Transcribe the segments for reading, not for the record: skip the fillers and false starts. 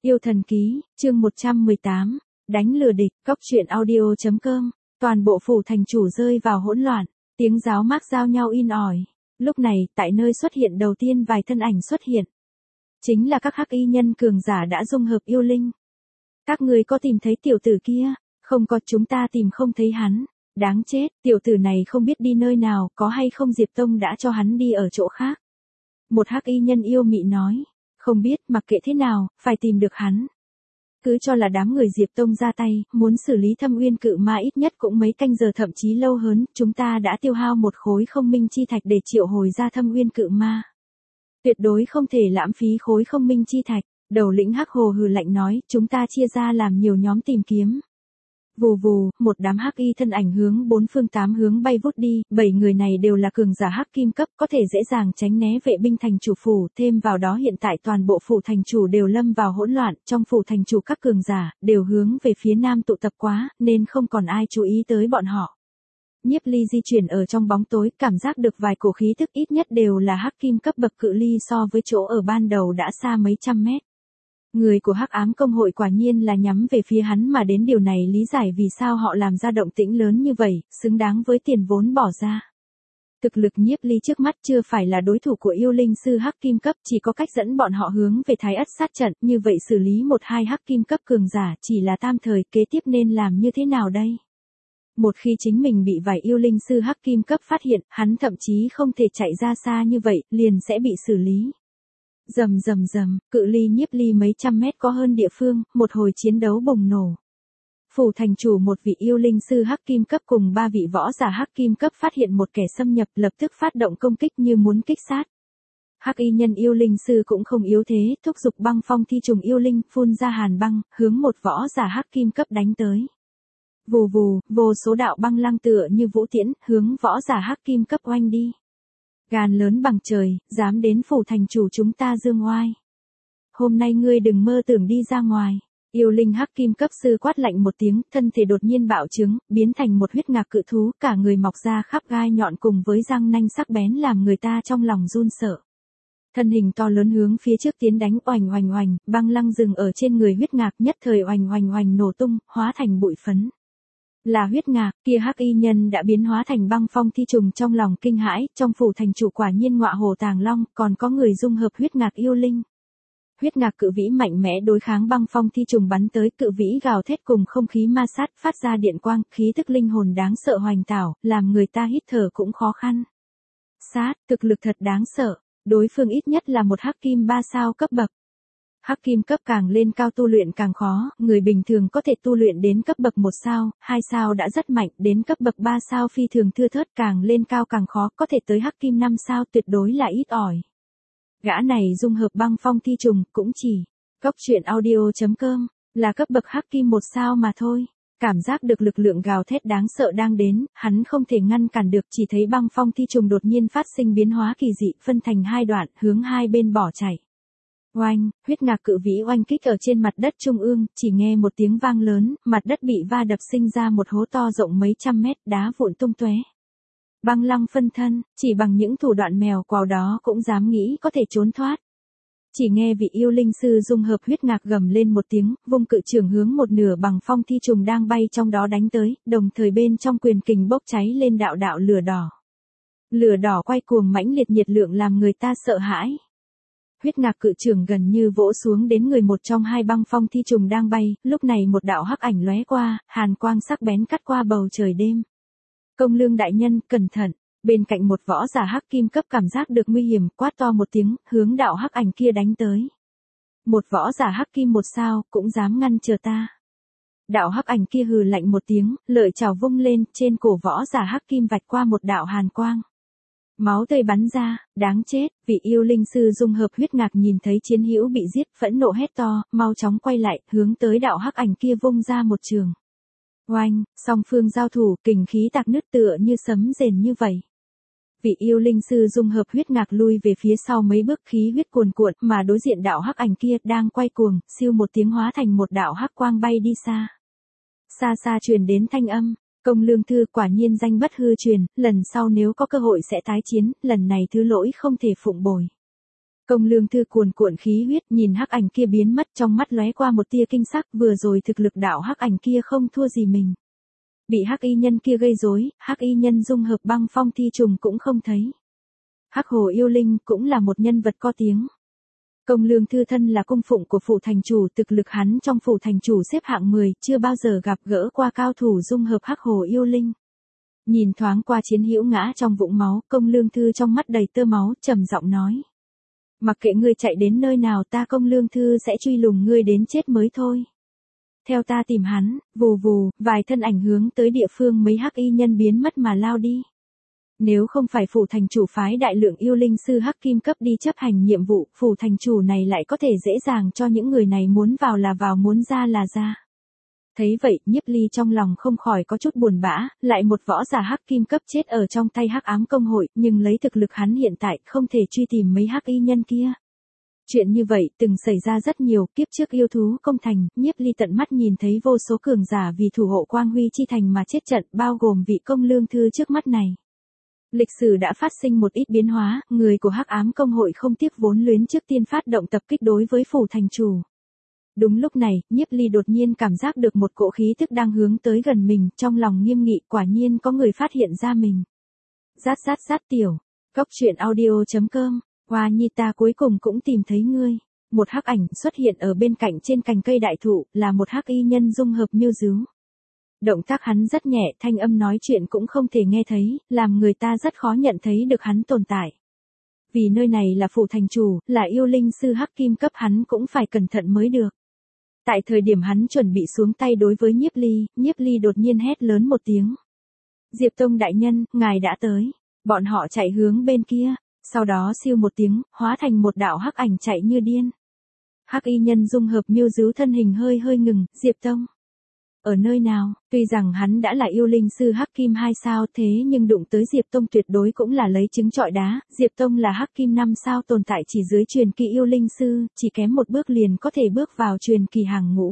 Yêu thần ký, chương 118, đánh lừa địch, góc truyện audio.com, toàn bộ phủ thành chủ rơi vào hỗn loạn, tiếng giáo mác giao nhau in ỏi. Lúc này, tại nơi xuất hiện đầu tiên vài thân ảnh xuất hiện. Chính là các hắc y nhân cường giả đã dung hợp yêu linh. Các người có tìm thấy tiểu tử kia? Không có, chúng ta tìm không thấy hắn. Đáng chết, tiểu tử này không biết đi nơi nào, có hay không Diệp Tông đã cho hắn đi ở chỗ khác. Một hắc y nhân yêu mị nói. Không biết, mặc kệ thế nào, phải tìm được hắn. Cứ cho là đám người Diệp Tông ra tay, muốn xử lý Thâm Uyên Cự Ma ít nhất cũng mấy canh giờ thậm chí lâu hơn, chúng ta đã tiêu hao một khối không minh chi thạch để triệu hồi ra Thâm Uyên Cự Ma. Tuyệt đối không thể lãng phí khối không minh chi thạch, đầu lĩnh hắc hồ hừ lạnh nói, chúng ta chia ra làm nhiều nhóm tìm kiếm. Vù vù, một đám hắc y thân ảnh hướng bốn phương tám hướng bay vút đi, 7 người này đều là cường giả hắc kim cấp, có thể dễ dàng tránh né vệ binh thành chủ phủ, thêm vào đó hiện tại toàn bộ phủ thành chủ đều lâm vào hỗn loạn, trong phủ thành chủ các cường giả đều hướng về phía nam tụ tập quá, nên không còn ai chú ý tới bọn họ. Nhiếp Ly di chuyển ở trong bóng tối, cảm giác được vài cổ khí tức ít nhất đều là hắc kim cấp bậc, cự ly so với chỗ ở ban đầu đã xa mấy trăm mét. Người của Hắc Ám Công hội quả nhiên là nhắm về phía hắn mà đến, điều này lý giải vì sao họ làm ra động tĩnh lớn như vậy, xứng đáng với tiền vốn bỏ ra. Thực lực Nhiếp Ly trước mắt chưa phải là đối thủ của yêu linh sư hắc kim cấp, chỉ có cách dẫn bọn họ hướng về Thái Ất sát trận, như vậy xử lý một hai hắc kim cấp cường giả chỉ là tam thời, kế tiếp nên làm như thế nào đây? Một khi chính mình bị vài yêu linh sư hắc kim cấp phát hiện, hắn thậm chí không thể chạy ra xa như vậy, liền sẽ bị xử lý. Rầm rầm rầm, cự ly Nhiếp Ly mấy trăm mét có hơn địa phương, một hồi chiến đấu bùng nổ. Phủ thành chủ một vị yêu linh sư hắc kim cấp cùng 3 vị võ giả hắc kim cấp phát hiện một kẻ xâm nhập, lập tức phát động công kích như muốn kích sát. Hắc y nhân yêu linh sư cũng không yếu thế, thúc giục băng phong thi trùng yêu linh, phun ra hàn băng, hướng một võ giả hắc kim cấp đánh tới. Vù vù, vô số đạo băng lăng tựa như vũ tiễn, hướng võ giả hắc kim cấp oanh đi. Gan lớn bằng trời, dám đến phủ thành chủ chúng ta dương oai. Hôm nay ngươi đừng mơ tưởng đi ra ngoài. Yêu linh hắc kim cấp sư quát lạnh một tiếng, thân thể đột nhiên bạo trướng, biến thành một huyết ngạc cự thú, cả người mọc ra khắp gai nhọn cùng với răng nanh sắc bén làm người ta trong lòng run sợ. Thân hình to lớn hướng phía trước tiến đánh, oành oành oành, băng lăng dừng ở trên người huyết ngạc, nhất thời oành oành oành nổ tung, hóa thành bụi phấn. Là huyết ngạc, kia hắc y nhân đã biến hóa thành băng phong thi trùng, trong lòng kinh hãi, trong phủ thành chủ quả nhiên ngọa hổ tàng long, còn có người dung hợp huyết ngạc yêu linh. Huyết ngạc cự vĩ mạnh mẽ đối kháng băng phong thi trùng bắn tới, cự vĩ gào thét cùng không khí ma sát, phát ra điện quang, khí tức linh hồn đáng sợ hoành tảo, làm người ta hít thở cũng khó khăn. Sát, thực lực thật đáng sợ, đối phương ít nhất là một hắc kim 3 sao cấp bậc. Hắc kim cấp càng lên cao tu luyện càng khó, người bình thường có thể tu luyện đến cấp bậc 1 sao, 2 sao đã rất mạnh, đến cấp bậc 3 sao phi thường thưa thớt, càng lên cao càng khó, có thể tới hắc kim 5 sao tuyệt đối là ít ỏi. Gã này dung hợp băng phong thi trùng, cũng chỉ, góc truyện audio.com, là cấp bậc hắc kim 1 sao mà thôi. Cảm giác được lực lượng gào thét đáng sợ đang đến, hắn không thể ngăn cản được, chỉ thấy băng phong thi trùng đột nhiên phát sinh biến hóa kỳ dị, phân thành hai đoạn, hướng hai bên bỏ chạy. Oanh, huyết ngạc cự vĩ oanh kích ở trên mặt đất trung ương, chỉ nghe một tiếng vang lớn, mặt đất bị va đập sinh ra một hố to rộng mấy trăm mét, đá vụn tung tóe. Băng lăng phân thân, chỉ bằng những thủ đoạn mèo quào đó cũng dám nghĩ có thể trốn thoát. Chỉ nghe vị yêu linh sư dung hợp huyết ngạc gầm lên một tiếng, vung cự trường hướng một nửa bằng phong thi trùng đang bay trong đó đánh tới, đồng thời bên trong quyền kình bốc cháy lên đạo đạo lửa đỏ. Lửa đỏ quay cuồng mãnh liệt, nhiệt lượng làm người ta sợ hãi. Huyết ngạc cự trường gần như vỗ xuống đến người một trong hai băng phong thi trùng đang bay, lúc này một đạo hắc ảnh lóe qua, hàn quang sắc bén cắt qua bầu trời đêm. Công lương đại nhân, cẩn thận, bên cạnh một võ giả hắc kim cấp cảm giác được nguy hiểm, quát to một tiếng, hướng đạo hắc ảnh kia đánh tới. Một võ giả hắc kim 1 sao, cũng dám ngăn chờ ta. Đạo hắc ảnh kia hừ lạnh một tiếng, lợi chảo vung lên, trên cổ võ giả hắc kim vạch qua một đạo hàn quang. Máu tươi bắn ra, đáng chết, vị yêu linh sư dung hợp huyết ngạc nhìn thấy chiến hữu bị giết, phẫn nộ hét to, mau chóng quay lại, hướng tới đạo hắc ảnh kia vung ra một trường. Oanh, song phương giao thủ, kình khí tạc nứt tựa như sấm rền như vậy. Vị yêu linh sư dung hợp huyết ngạc lui về phía sau mấy bước, khí huyết cuồn cuộn, mà đối diện đạo hắc ảnh kia đang quay cuồng, siêu một tiếng hóa thành một đạo hắc quang bay đi xa. Xa xa truyền đến thanh âm. Công lương thư quả nhiên danh bất hư truyền, lần sau nếu có cơ hội sẽ tái chiến, lần này thứ lỗi không thể phụng bồi. Công Lương Thư cuồn cuộn khí huyết nhìn hắc ảnh kia biến mất, trong mắt lóe qua một tia kinh sắc, vừa rồi thực lực đạo hắc ảnh kia không thua gì mình. Bị hắc y nhân kia gây rối, hắc y nhân dung hợp băng phong thi trùng cũng không thấy. Hắc hồ yêu linh cũng là một nhân vật có tiếng. Công Lương Thư thân là cung phụng của phủ thành chủ, thực lực hắn trong phủ thành chủ xếp hạng 10, chưa bao giờ gặp gỡ qua cao thủ dung hợp hắc hồ yêu linh. Nhìn thoáng qua chiến hữu ngã trong vũng máu, Công Lương Thư trong mắt đầy tơ máu, trầm giọng nói. Mặc kệ ngươi chạy đến nơi nào, ta Công Lương Thư sẽ truy lùng ngươi đến chết mới thôi. Theo ta tìm hắn, vù vù, vài thân ảnh hướng tới địa phương mấy hắc y nhân biến mất mà lao đi. Nếu không phải phủ thành chủ phái đại lượng yêu linh sư hắc kim cấp đi chấp hành nhiệm vụ, phủ thành chủ này lại có thể dễ dàng cho những người này muốn vào là vào, muốn ra là ra. Thấy vậy, Nhiếp Ly trong lòng không khỏi có chút buồn bã, lại một võ giả hắc kim cấp chết ở trong tay hắc ám công hội, nhưng lấy thực lực hắn hiện tại không thể truy tìm mấy hắc y nhân kia. Chuyện như vậy từng xảy ra rất nhiều, kiếp trước yêu thú công thành, Nhiếp Ly tận mắt nhìn thấy vô số cường giả vì thủ hộ quang huy chi thành mà chết trận, bao gồm vị Công Lương Thư trước mắt này. Lịch sử đã phát sinh một ít biến hóa, người của hắc ám công hội không tiếc vốn luyến trước tiên phát động tập kích đối với phủ thành chủ. Đúng lúc này, Nhiếp Ly đột nhiên cảm giác được một cỗ khí tức đang hướng tới gần mình, trong lòng nghiêm nghị, quả nhiên có người phát hiện ra mình. Rát rát rát tiểu, Cốc Truyện Audio.com, Hoa Nhi ta cuối cùng cũng tìm thấy ngươi. Một hắc ảnh xuất hiện ở bên cạnh trên cành cây đại thụ, là một hắc y nhân dung hợp miêu dứu. Động tác hắn rất nhẹ, thanh âm nói chuyện cũng không thể nghe thấy, làm người ta rất khó nhận thấy được hắn tồn tại. Vì nơi này là phủ thành chủ, là yêu linh sư hắc kim cấp, hắn cũng phải cẩn thận mới được. Tại thời điểm hắn chuẩn bị xuống tay đối với Nhiếp Ly đột nhiên hét lớn một tiếng. Diệp Tông đại nhân, ngài đã tới. Bọn họ chạy hướng bên kia, sau đó siêu một tiếng, hóa thành một đạo hắc ảnh chạy như điên. Hắc y nhân dung hợp miêu dứu thân hình hơi hơi ngừng, Diệp Tông. Ở nơi nào, tuy rằng hắn đã là yêu linh sư hắc kim 2 sao, thế nhưng đụng tới Diệp Tông tuyệt đối cũng là lấy trứng trọi đá, Diệp Tông là hắc kim 5 sao tồn tại chỉ dưới truyền kỳ yêu linh sư, chỉ kém một bước liền có thể bước vào truyền kỳ hàng ngũ.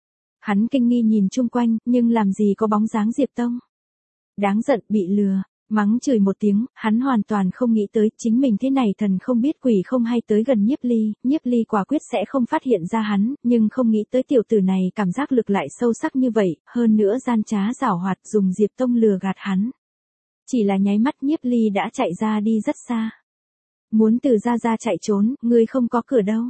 Hắn kinh nghi nhìn chung quanh, nhưng làm gì có bóng dáng Diệp Tông. Đáng giận, bị lừa. Mắng chửi một tiếng, hắn hoàn toàn không nghĩ tới chính mình thế này thần không biết quỷ không hay tới gần Nhiếp Ly quả quyết sẽ không phát hiện ra hắn, nhưng không nghĩ tới tiểu tử này cảm giác lực lại sâu sắc như vậy, hơn nữa gian trá giảo hoạt dùng Diệp Tông lừa gạt hắn. Chỉ là nháy mắt Nhiếp Ly đã chạy ra đi rất xa. Muốn từ ra chạy trốn, ngươi không có cửa đâu.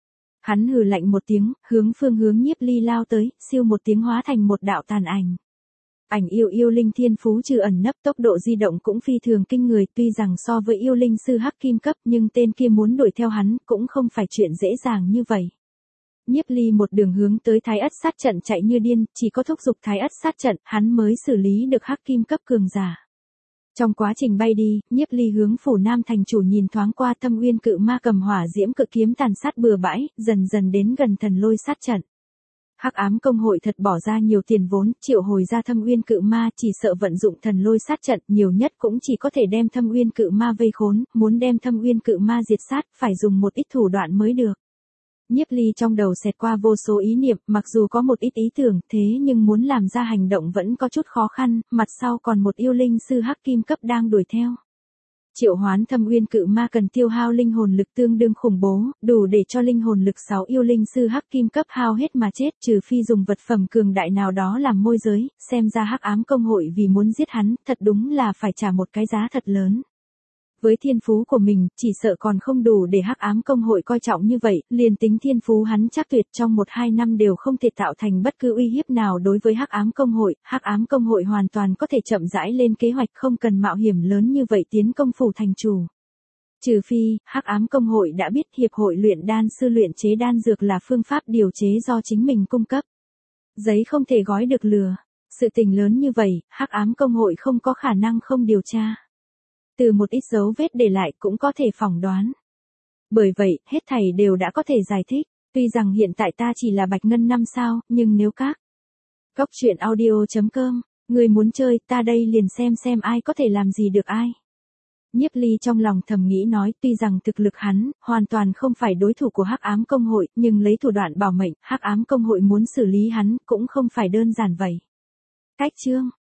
Hắn hừ lạnh một tiếng, hướng Nhiếp Ly lao tới, siêu một tiếng hóa thành một đạo tàn ảnh. Ảnh yêu linh thiên phú trừ ẩn nấp, tốc độ di động cũng phi thường kinh người, tuy rằng so với yêu linh sư hắc kim cấp nhưng tên kia muốn đuổi theo hắn cũng không phải chuyện dễ dàng như vậy. Nhiếp Ly một đường hướng tới Thái Ất sát trận chạy như điên, chỉ có thúc giục Thái Ất sát trận, hắn mới xử lý được hắc kim cấp cường giả. Trong quá trình bay đi, Nhiếp Ly hướng phủ Nam thành chủ nhìn thoáng qua Thâm Uyên cự ma cầm hỏa diễm cự kiếm tàn sát bừa bãi, dần dần đến gần thần lôi sát trận. Hắc ám công hội thật bỏ ra nhiều tiền vốn, triệu hồi ra Thâm Uyên cự ma, chỉ sợ vận dụng thần lôi sát trận, nhiều nhất cũng chỉ có thể đem Thâm Uyên cự ma vây khốn, muốn đem Thâm Uyên cự ma diệt sát, phải dùng một ít thủ đoạn mới được. Nhiếp Ly trong đầu xẹt qua vô số ý niệm, mặc dù có một ít ý tưởng, thế nhưng muốn làm ra hành động vẫn có chút khó khăn, mặt sau còn một yêu linh sư hắc kim cấp đang đuổi theo. Triệu hoán Thâm Uyên cự ma cần tiêu hao linh hồn lực tương đương khủng bố, đủ để cho linh hồn lực 6 yêu linh sư hắc kim cấp hao hết mà chết, trừ phi dùng vật phẩm cường đại nào đó làm môi giới, xem ra hắc ám công hội vì muốn giết hắn, thật đúng là phải trả một cái giá thật lớn. Với thiên phú của mình, chỉ sợ còn không đủ để hắc ám công hội coi trọng như vậy, liền tính thiên phú hắn chắc tuyệt trong 1-2 năm đều không thể tạo thành bất cứ uy hiếp nào đối với hắc ám công hội hoàn toàn có thể chậm rãi lên kế hoạch không cần mạo hiểm lớn như vậy tiến công phủ thành chủ. Trừ phi, hắc ám công hội đã biết hiệp hội luyện đan sư luyện chế đan dược là phương pháp điều chế do chính mình cung cấp. Giấy không thể gói được lừa. Sự tình lớn như vậy, hắc ám công hội không có khả năng không điều tra. Từ một ít dấu vết để lại cũng có thể phỏng đoán. Bởi vậy, hết thảy đều đã có thể giải thích. Tuy rằng hiện tại ta chỉ là bạch ngân 5 sao, nhưng nếu các Cốc Truyện Audio.com, người muốn chơi, ta đây liền xem ai có thể làm gì được ai. Nhiếp Ly trong lòng thầm nghĩ nói, tuy rằng thực lực hắn hoàn toàn không phải đối thủ của hắc ám công hội, nhưng lấy thủ đoạn bảo mệnh, hắc ám công hội muốn xử lý hắn cũng không phải đơn giản vậy. Cách chương